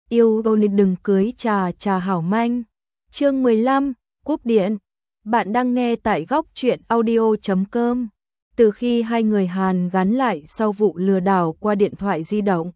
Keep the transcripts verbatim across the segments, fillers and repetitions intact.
Yêu cầu đừng cưới trà trà hảo manh. Chương mười lăm, cúp điện. Bạn đang nghe tại góc truyện audio chấm com. Từ khi hai người Hàn gắn lại sau vụ lừa đảo qua điện thoại di động,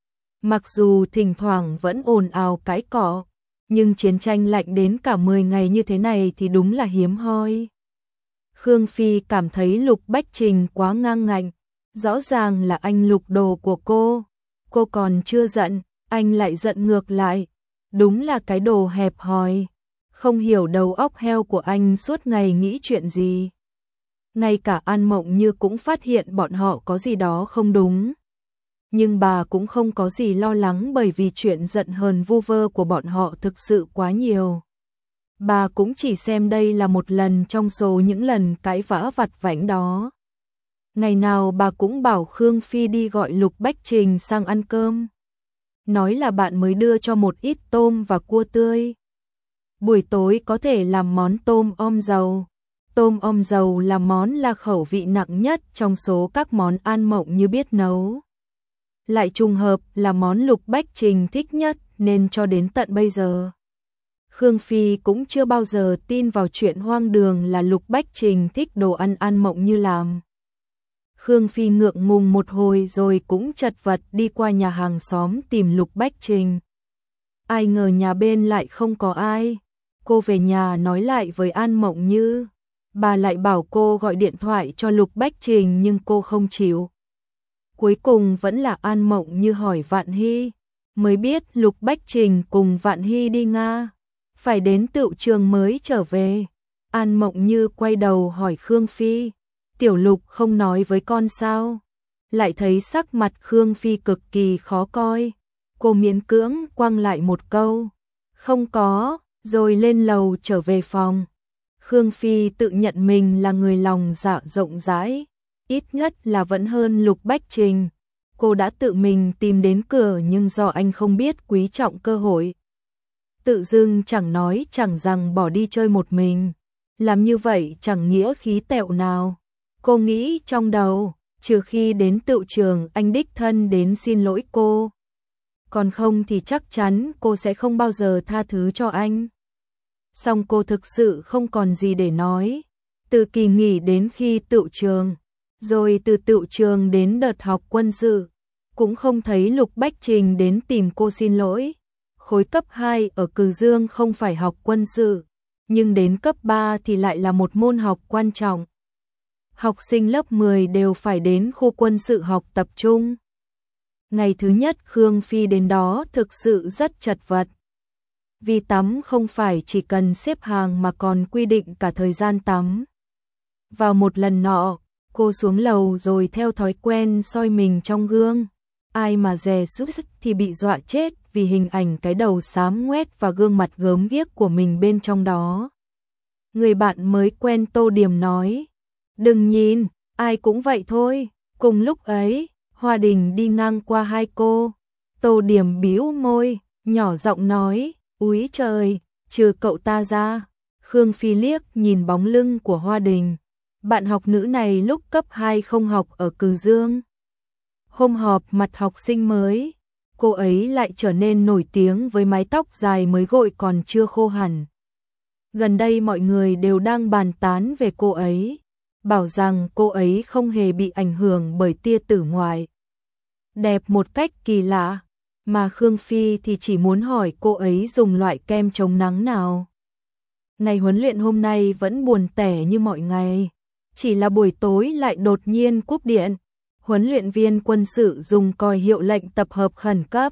mặc dù thỉnh thoảng vẫn ồn ào cãi cọ, nhưng chiến tranh lạnh đến cả mười ngày như thế này thì đúng là hiếm hoi. Khương Phi cảm thấy Lục Bách Trình quá ngang ngạnh, rõ ràng là anh lục đồ của cô, cô còn chưa giận, anh lại giận ngược lại, đúng là cái đồ hẹp hòi, không hiểu đầu óc heo của anh suốt ngày nghĩ chuyện gì. Ngay cả An Mộng Như cũng phát hiện bọn họ có gì đó không đúng. Nhưng bà cũng không có gì lo lắng bởi vì chuyện giận hờn vu vơ của bọn họ thực sự quá nhiều. Bà cũng chỉ xem đây là một lần trong số những lần cãi vã vặt vãnh đó. Ngày nào bà cũng bảo Khương Phi đi gọi Lục Bách Trình sang ăn cơm. Nói là bạn mới đưa cho một ít tôm và cua tươi. Buổi tối có thể làm món tôm om dầu. Tôm om dầu là món là khẩu vị nặng nhất trong số các món An Mộng Như biết nấu. Lại trùng hợp là món Lục Bách Trình thích nhất nên cho đến tận bây giờ. Khương Phi cũng chưa bao giờ tin vào chuyện hoang đường là Lục Bách Trình thích đồ ăn An Mộng Như làm. Khương Phi ngượng ngùng một hồi rồi cũng chật vật đi qua nhà hàng xóm tìm Lục Bách Trình. Ai ngờ nhà bên lại không có ai. Cô về nhà nói lại với An Mộng Như. Bà lại bảo cô gọi điện thoại cho Lục Bách Trình nhưng cô không chịu. Cuối cùng vẫn là An Mộng Như hỏi Vạn Hy. Mới biết Lục Bách Trình cùng Vạn Hy đi Nga. Phải đến tựu trường mới trở về. An Mộng Như quay đầu hỏi Khương Phi. Tiểu Lục không nói với con sao? Lại thấy sắc mặt Khương Phi cực kỳ khó coi. Cô miễn cưỡng quăng lại một câu. Không có, rồi lên lầu trở về phòng. Khương Phi tự nhận mình là người lòng dạ rộng rãi. Ít nhất là vẫn hơn Lục Bách Trình. Cô đã tự mình tìm đến cửa nhưng do anh không biết quý trọng cơ hội. Tự dưng chẳng nói chẳng rằng bỏ đi chơi một mình. Làm như vậy chẳng nghĩa khí tẹo nào. Cô nghĩ trong đầu, trừ khi đến tựu trường anh đích thân đến xin lỗi cô. Còn không thì chắc chắn cô sẽ không bao giờ tha thứ cho anh. Song cô thực sự không còn gì để nói. Từ kỳ nghỉ đến khi tựu trường, rồi từ tựu trường đến đợt học quân sự, cũng không thấy Lục Bách Trình đến tìm cô xin lỗi. Khối cấp hai ở Cừ Dương không phải học quân sự, nhưng đến cấp ba thì lại là một môn học quan trọng. Học sinh lớp mười đều phải đến khu quân sự học tập trung. Ngày thứ nhất Khương Phi đến đó thực sự rất chật vật. Vì tắm không phải chỉ cần xếp hàng mà còn quy định cả thời gian tắm. Vào một lần nọ, cô xuống lầu rồi theo thói quen soi mình trong gương. Ai mà dè sút thì bị dọa chết vì hình ảnh cái đầu xám ngoét và gương mặt gớm ghiếc của mình bên trong đó. Người bạn mới quen Tô Điểm nói. Đừng nhìn, ai cũng vậy thôi. Cùng lúc ấy, Hoa Đình đi ngang qua hai cô. Tô Điểm bĩu môi, nhỏ giọng nói, úi trời, trừ cậu ta ra. Khương Phi liếc nhìn bóng lưng của Hoa Đình. Bạn học nữ này lúc cấp hai không học ở Cừ Dương. Hôm họp mặt học sinh mới, cô ấy lại trở nên nổi tiếng với mái tóc dài mới gội còn chưa khô hẳn. Gần đây mọi người đều đang bàn tán về cô ấy. Bảo rằng cô ấy không hề bị ảnh hưởng bởi tia tử ngoại. Đẹp một cách kỳ lạ, mà Khương Phi thì chỉ muốn hỏi cô ấy dùng loại kem chống nắng nào. Ngày huấn luyện hôm nay vẫn buồn tẻ như mọi ngày, chỉ là buổi tối lại đột nhiên cúp điện. Huấn luyện viên quân sự dùng còi hiệu lệnh tập hợp khẩn cấp.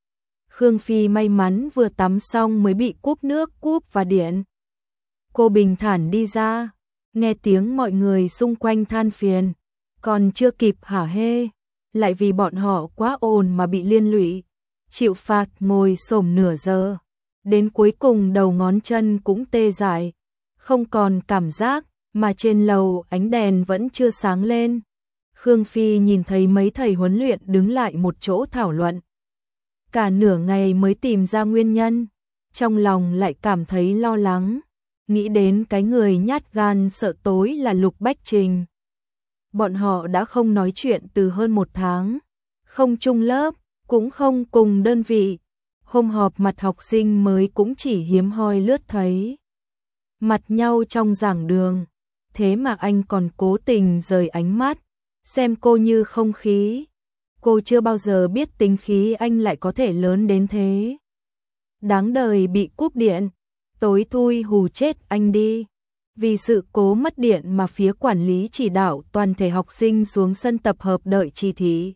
Khương Phi may mắn vừa tắm xong mới bị cúp nước, cúp và điện. Cô bình thản đi ra. Nghe tiếng mọi người xung quanh than phiền, còn chưa kịp hả hê, lại vì bọn họ quá ồn mà bị liên lụy, chịu phạt ngồi xổm nửa giờ, đến cuối cùng đầu ngón chân cũng tê dại, không còn cảm giác, mà trên lầu ánh đèn vẫn chưa sáng lên. Khương Phi nhìn thấy mấy thầy huấn luyện đứng lại một chỗ thảo luận. Cả nửa ngày mới tìm ra nguyên nhân, trong lòng lại cảm thấy lo lắng. Nghĩ đến cái người nhát gan sợ tối là Lục Bách Trình. Bọn họ đã không nói chuyện từ hơn một tháng, không chung lớp, cũng không cùng đơn vị. Hôm họp mặt học sinh mới cũng chỉ hiếm hoi lướt thấy mặt nhau trong giảng đường, thế mà anh còn cố tình rời ánh mắt, xem cô như không khí. Cô chưa bao giờ biết tính khí anh lại có thể lớn đến thế. Đáng đời bị cúp điện, tối thui hù chết anh đi. Vì sự cố mất điện mà phía quản lý chỉ đạo toàn thể học sinh xuống sân tập hợp đợi chỉ thị.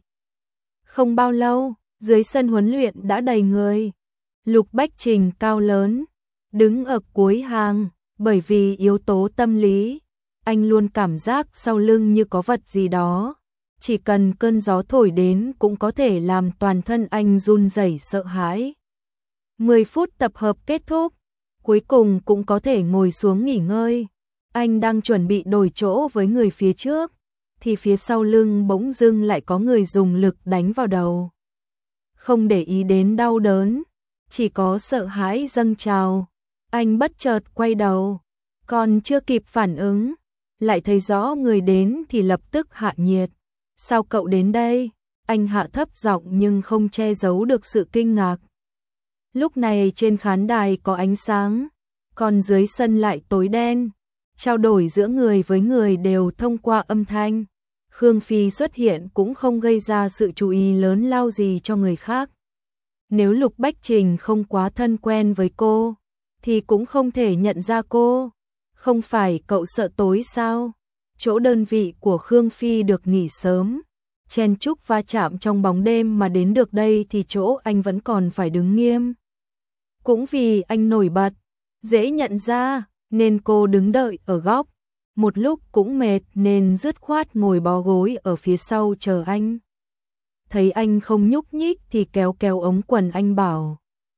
Không bao lâu, dưới sân huấn luyện đã đầy người. Lục Bách Trình cao lớn, đứng ở cuối hàng, bởi vì yếu tố tâm lý, anh luôn cảm giác sau lưng như có vật gì đó. Chỉ cần cơn gió thổi đến cũng có thể làm toàn thân anh run rẩy sợ hãi. mười phút tập hợp kết thúc, cuối cùng cũng có thể ngồi xuống nghỉ ngơi. Anh đang chuẩn bị đổi chỗ với người phía trước, thì phía sau lưng bỗng dưng lại có người dùng lực đánh vào đầu. Không để ý đến đau đớn, chỉ có sợ hãi dâng trào. Anh bất chợt quay đầu, còn chưa kịp phản ứng, lại thấy rõ người đến thì lập tức hạ nhiệt. Sao cậu đến đây? Anh hạ thấp giọng nhưng không che giấu được sự kinh ngạc. Lúc này trên khán đài có ánh sáng, còn dưới sân lại tối đen. Trao đổi giữa người với người đều thông qua âm thanh. Khương Phi xuất hiện cũng không gây ra sự chú ý lớn lao gì cho người khác. Nếu Lục Bách Trình không quá thân quen với cô, thì cũng không thể nhận ra cô. Không phải cậu sợ tối sao? Chỗ đơn vị của Khương Phi được nghỉ sớm, chen chúc va chạm trong bóng đêm mà đến được đây thì chỗ anh vẫn còn phải đứng nghiêm. Cũng vì anh nổi bật, dễ nhận ra, nên cô đứng đợi ở góc. Một lúc cũng mệt nên dứt khoát ngồi bó gối ở phía sau chờ anh. Thấy anh không nhúc nhích thì kéo kéo ống quần anh bảo: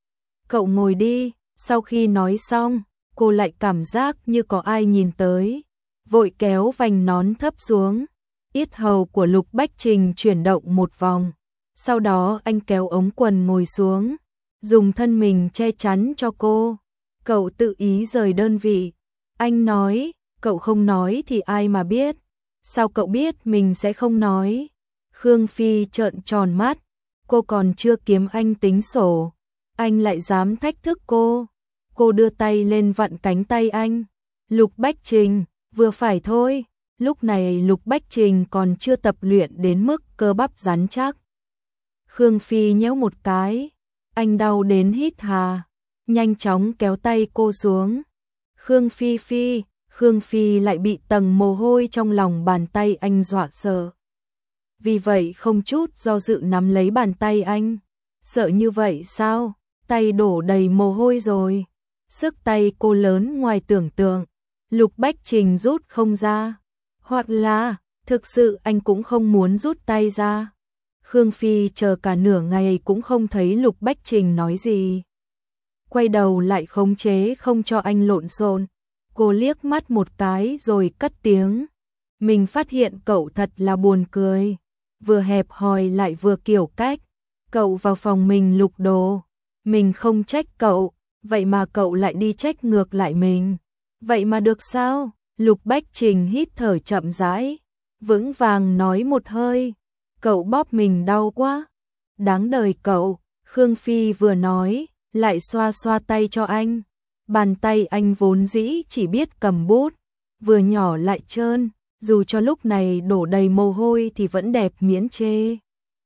cậu ngồi đi. Sau khi nói xong, cô lại cảm giác như có ai nhìn tới, vội kéo vành nón thấp xuống. Yết hầu của Lục Bách Trình chuyển động một vòng, sau đó anh kéo ống quần ngồi xuống, dùng thân mình che chắn cho cô. Cậu tự ý rời đơn vị. Anh nói, cậu không nói thì ai mà biết. Sao cậu biết mình sẽ không nói? Khương Phi trợn tròn mắt, cô còn chưa kiếm anh tính sổ, anh lại dám thách thức cô. Cô đưa tay lên vặn cánh tay anh. Lục Bách Trình, vừa phải thôi. Lúc này Lục Bách Trình còn chưa tập luyện đến mức cơ bắp rắn chắc. Khương Phi nhéo một cái, anh đau đến hít hà, nhanh chóng kéo tay cô xuống. Khương Phi Phi, Khương Phi lại bị tầng mồ hôi trong lòng bàn tay anh dọa sợ. Vì vậy không chút do dự nắm lấy bàn tay anh. Sợ như vậy sao? Tay đổ đầy mồ hôi rồi. Sức tay cô lớn ngoài tưởng tượng. Lục Bách Trình rút không ra. Hoặc là, thực sự anh cũng không muốn rút tay ra. Khương Phi chờ cả nửa ngày cũng không thấy Lục Bách Trình nói gì. Quay đầu lại khống chế không cho anh lộn xộn. Cô liếc mắt một cái rồi cất tiếng. Mình phát hiện cậu thật là buồn cười. Vừa hẹp hòi lại vừa kiểu cách. Cậu vào phòng mình lục đồ. Mình không trách cậu, vậy mà cậu lại đi trách ngược lại mình. Vậy mà được sao? Lục Bách Trình hít thở chậm rãi, vững vàng nói một hơi. Cậu bóp mình đau quá. Đáng đời cậu. Khương Phi vừa nói, lại xoa xoa tay cho anh. Bàn tay anh vốn dĩ chỉ biết cầm bút, vừa nhỏ lại trơn, dù cho lúc này đổ đầy mồ hôi thì vẫn đẹp miễn chê.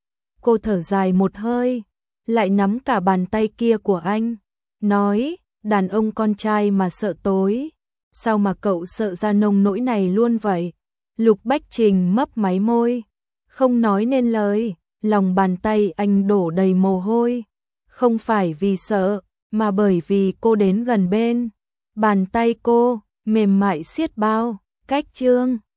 Cô thở dài một hơi, lại nắm cả bàn tay kia của anh, nói, đàn ông con trai mà sợ tối, sao mà cậu sợ ra nông nỗi này luôn vậy? Lục Bách Trình mấp máy môi, không nói nên lời, lòng bàn tay anh đổ đầy mồ hôi, không phải vì sợ, mà bởi vì cô đến gần bên. Bàn tay cô, mềm mại xiết bao, cách chương.